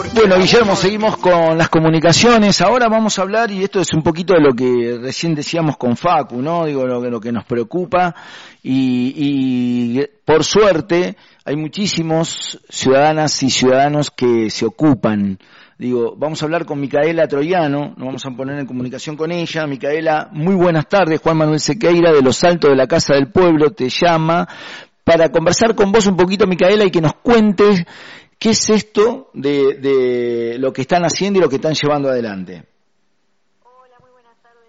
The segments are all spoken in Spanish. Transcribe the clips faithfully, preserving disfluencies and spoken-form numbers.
Bueno, Guillermo, seguimos con las comunicaciones. Ahora vamos a hablar, y esto es un poquito de lo que recién decíamos con Facu, ¿no? Digo, lo, lo que nos preocupa. Y, y por suerte hay muchísimos ciudadanas y ciudadanos que se ocupan. Digo, vamos a hablar con Micaela Troiano, nos vamos a poner en comunicación con ella. Micaela, muy buenas tardes. Juan Manuel Sequeira de Los Altos de la Casa del Pueblo te llama para conversar con vos un poquito, Micaela, y que nos cuentes qué es esto de, de lo que están haciendo y lo que están llevando adelante. Hola, muy buenas tardes.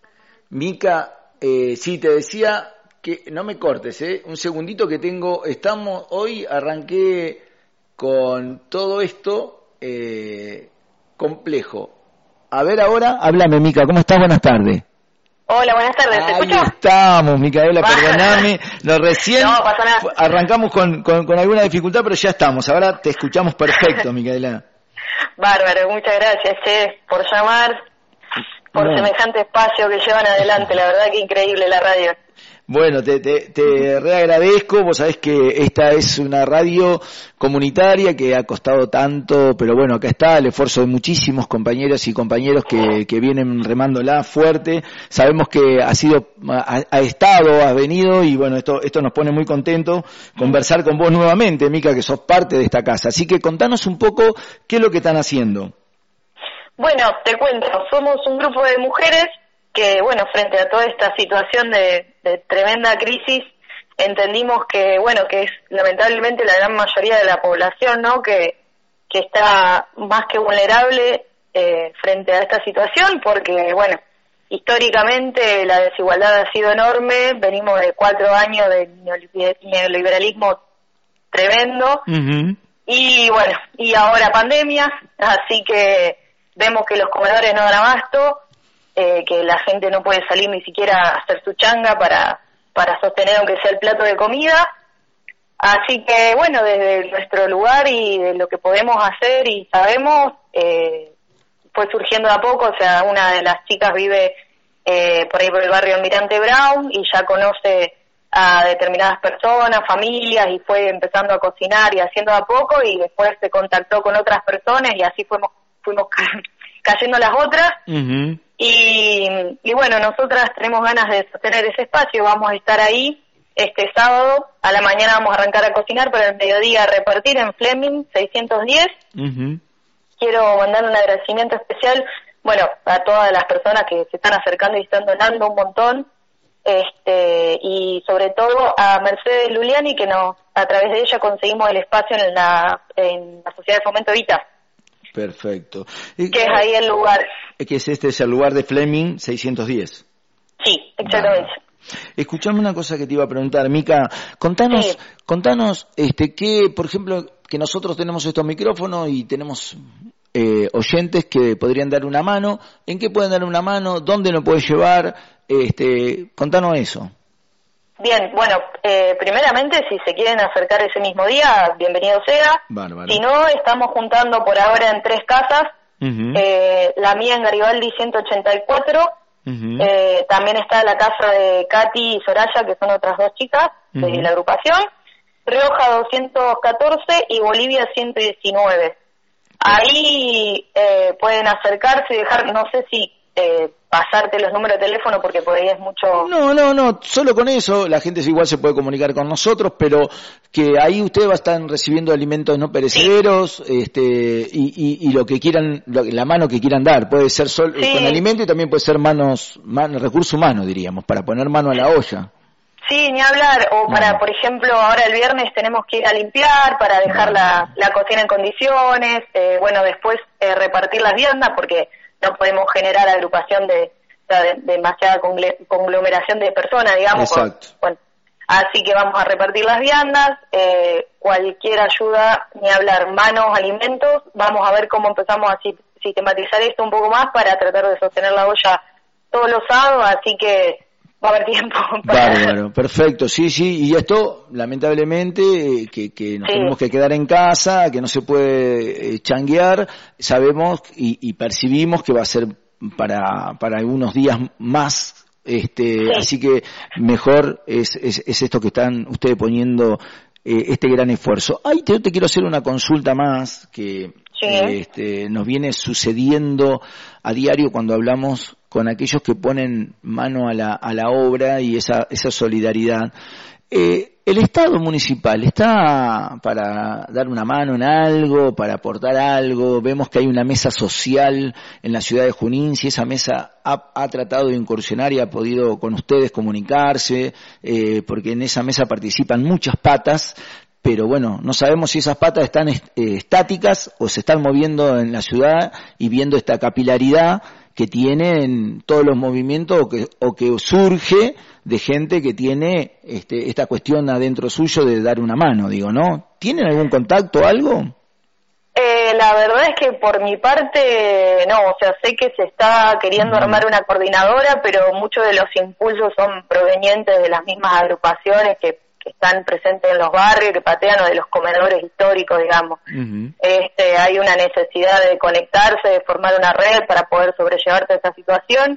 Mica, eh, sí, te decía que no me cortes, ¿eh? Un segundito que tengo, estamos, hoy arranqué con todo esto eh, complejo. A ver ahora, háblame, Mica, ¿cómo estás? Buenas tardes. Hola, buenas tardes, ¿te Ahí escucho? estamos, Micaela, perdoname, nos recién No, pasa nada. arrancamos con, con, con alguna dificultad, pero ya estamos, ahora te escuchamos perfecto, Micaela. Bárbaro, muchas gracias, che, por llamar, por No. semejante espacio que llevan adelante, la verdad que increíble la radio. Bueno, te, te, te reagradezco, vos sabés que esta es una radio comunitaria que ha costado tanto, pero bueno, acá está el esfuerzo de muchísimos compañeros y compañeros que, que vienen remándola fuerte. Sabemos que ha sido, ha, ha estado, has venido y bueno, esto, esto nos pone muy contentos conversar con vos nuevamente, Mica, que sos parte de esta casa. Así que contanos un poco qué es lo que están haciendo. Bueno, te cuento, somos un grupo de mujeres que, bueno, frente a toda esta situación de, de tremenda crisis, entendimos que, bueno, que es lamentablemente la gran mayoría de la población, ¿no?, que, que está más que vulnerable eh, frente a esta situación, porque, bueno, históricamente la desigualdad ha sido enorme, venimos de cuatro años de neoliberalismo tremendo, uh-huh. y, bueno, y ahora pandemia, así que vemos que los comedores no dan abasto, Eh, que la gente no puede salir ni siquiera a hacer su changa para, para sostener aunque sea el plato de comida. Así que, bueno, desde nuestro lugar y de lo que podemos hacer y sabemos, eh, fue surgiendo de a poco. O sea, una de las chicas vive eh, por ahí por el barrio Almirante Brown y ya conoce a determinadas personas, familias, y fue empezando a cocinar y haciendo de a poco, y después se contactó con otras personas y así fuimos, fuimos cayendo las otras. Uh-huh. Y, y bueno, nosotras tenemos ganas de sostener ese espacio, vamos a estar ahí este sábado, a la mañana vamos a arrancar a cocinar, pero al mediodía a repartir en Fleming seiscientos diez. Uh-huh. Quiero mandar un agradecimiento especial, bueno, a todas las personas que se están acercando y están donando un montón, este y sobre todo a Mercedes Luliani, que nos, a través de ella conseguimos el espacio en la, en la Sociedad de Fomento Vita. Perfecto. Que es ahí el lugar. Que es este, es el lugar de Fleming seiscientos diez. Sí, exactamente. Vale. Escuchame una cosa que te iba a preguntar, Mica. Contanos, sí. contanos, este, que, por ejemplo, que nosotros tenemos estos micrófonos y tenemos eh, oyentes que podrían dar una mano. ¿En qué pueden dar una mano? ¿Dónde lo puedes llevar? Este, contanos eso. Bien, bueno, eh, primeramente, si se quieren acercar ese mismo día, bienvenido sea. Bárbaro. Si no, estamos juntando por ahora en tres casas. Uh-huh. Eh, la mía en Garibaldi ciento ochenta y cuatro. Uh-huh. Eh, también está la casa de Katy y Soraya, que son otras dos chicas uh-huh. de la agrupación. Rioja doscientos catorce y Bolivia ciento diecinueve. Ahí eh, pueden acercarse y dejar, no sé si... Eh, pasarte los números de teléfono porque por ahí es mucho... No, no, no, solo con eso la gente igual se puede comunicar con nosotros, pero que ahí ustedes va a estar recibiendo alimentos no perecederos, sí. este y, y, y lo que quieran, la mano que quieran dar, puede ser sol, sí. con alimento y también puede ser manos, man, recurso humano diríamos, para poner mano a la olla. Sí, ni hablar, o para, no. por ejemplo, ahora el viernes tenemos que ir a limpiar para dejar no. la, la cocina en condiciones, eh, bueno, después eh, repartir las viandas porque no podemos generar agrupación de, de, de demasiada conglomeración de personas, digamos. Exacto. Con, bueno, así que vamos a repartir las viandas, eh, cualquier ayuda, ni hablar, manos, alimentos, vamos a ver cómo empezamos a sistematizar esto un poco más para tratar de sostener la olla todos los sábados, así que va a haber tiempo para... Bárbaro, perfecto, sí, sí, y esto, lamentablemente, que, que nos sí. tenemos que quedar en casa, que no se puede eh, changuear, sabemos y, y percibimos que va a ser para, para algunos días más, este, sí. así que mejor es, es, es esto que están ustedes poniendo, eh, este gran esfuerzo. Ay, te, te quiero hacer una consulta más, que Sí. Este, nos viene sucediendo a diario cuando hablamos con aquellos que ponen mano a la, a la obra y esa, esa solidaridad. Eh, ¿El Estado municipal está para dar una mano en algo, para aportar algo? Vemos que hay una mesa social en la ciudad de Junín, si esa mesa ha, ha tratado de incursionar y ha podido con ustedes comunicarse, eh, porque en esa mesa participan muchas patas, pero bueno, no sabemos si esas patas están est- eh, estáticas o se están moviendo en la ciudad y viendo esta capilaridad que tienen todos los movimientos o que, o que surge de gente que tiene este, esta cuestión adentro suyo de dar una mano, digo, ¿no? ¿Tienen algún contacto o algo? Eh, la verdad es que por mi parte, no, o sea, sé que se está queriendo armar una coordinadora, pero muchos de los impulsos son provenientes de las mismas agrupaciones que, que están presentes en los barrios, que patean, o de los comedores históricos, digamos. Uh-huh. Este, hay una necesidad de conectarse, de formar una red para poder sobrellevar toda esta situación.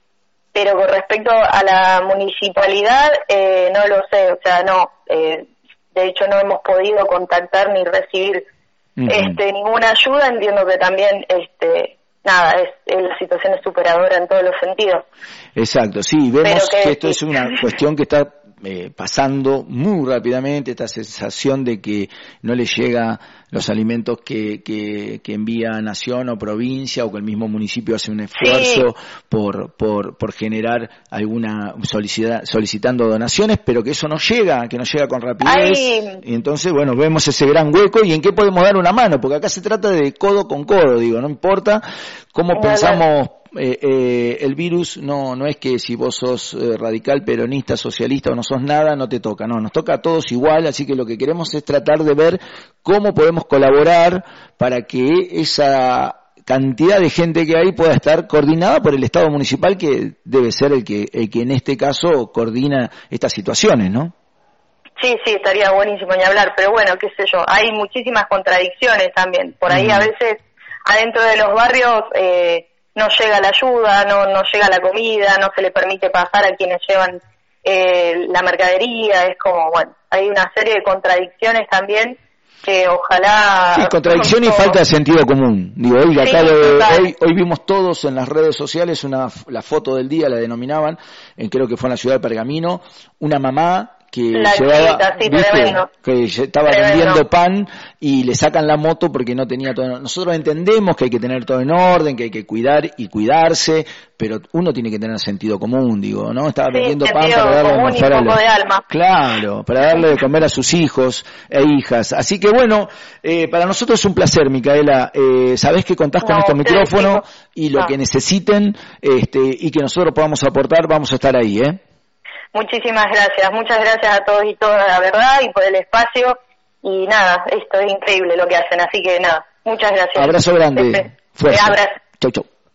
Pero con respecto a la municipalidad, eh, no lo sé, o sea, no, eh, de hecho no hemos podido contactar ni recibir uh-huh. este, ninguna ayuda. Entiendo que también, este, nada, es, es la situación es superadora en todos los sentidos. Exacto, sí, vemos que, que esto es una cuestión que está eh, pasando muy rápidamente, esta sensación de que no le llega los alimentos que, que, que envía nación o provincia, o que el mismo municipio hace un esfuerzo sí. por, por, por generar alguna solicita, solicitando donaciones, pero que eso no llega, que no llega con rapidez. Ay. Y entonces, bueno, vemos ese gran hueco y en qué podemos dar una mano, porque acá se trata de codo con codo, digo, no importa cómo no, pensamos. Eh, eh, el virus no no es que si vos sos eh, radical, peronista, socialista o no sos nada, no te toca, no, nos toca a todos igual, así que lo que queremos es tratar de ver cómo podemos colaborar para que esa cantidad de gente que hay pueda estar coordinada por el Estado municipal, que debe ser el que, el que en este caso coordina estas situaciones, ¿no? Sí, sí, estaría buenísimo ni hablar, pero bueno, qué sé yo, hay muchísimas contradicciones también, por ahí uh-huh. a veces adentro de los barrios eh, no llega la ayuda, no no llega la comida, no se le permite pasar a quienes llevan eh, la mercadería, es como, bueno, hay una serie de contradicciones también que ojalá... Sí, contradicción y falta de sentido común. Digo, hoy, acá sí, lo, hoy, hoy vimos todos en las redes sociales una la foto del día, la denominaban, en, creo que fue en la ciudad de Pergamino, una mamá que la llevaba, chiquita, sí, ¿viste? Que estaba tremendo. Vendiendo pan y le sacan la moto porque no tenía todo. Nosotros entendemos que hay que tener todo en orden, que hay que cuidar y cuidarse, pero uno tiene que tener sentido común, digo, ¿no? Estaba sí, vendiendo pan para darle de almorzar a los... de alma. Claro, para darle de comer a sus hijos e hijas. Así que bueno, eh, para nosotros es un placer, Micaela. Eh, sabés que contás no, con este micrófono y lo no. que necesiten, este, y que nosotros podamos aportar, vamos a estar ahí, ¿eh? Muchísimas gracias, muchas gracias a todos y todas, la verdad, y por el espacio, y nada, esto es increíble lo que hacen, así que nada, muchas gracias. Abrazo grande, este, fuerza. Abrazo. Chau, chau.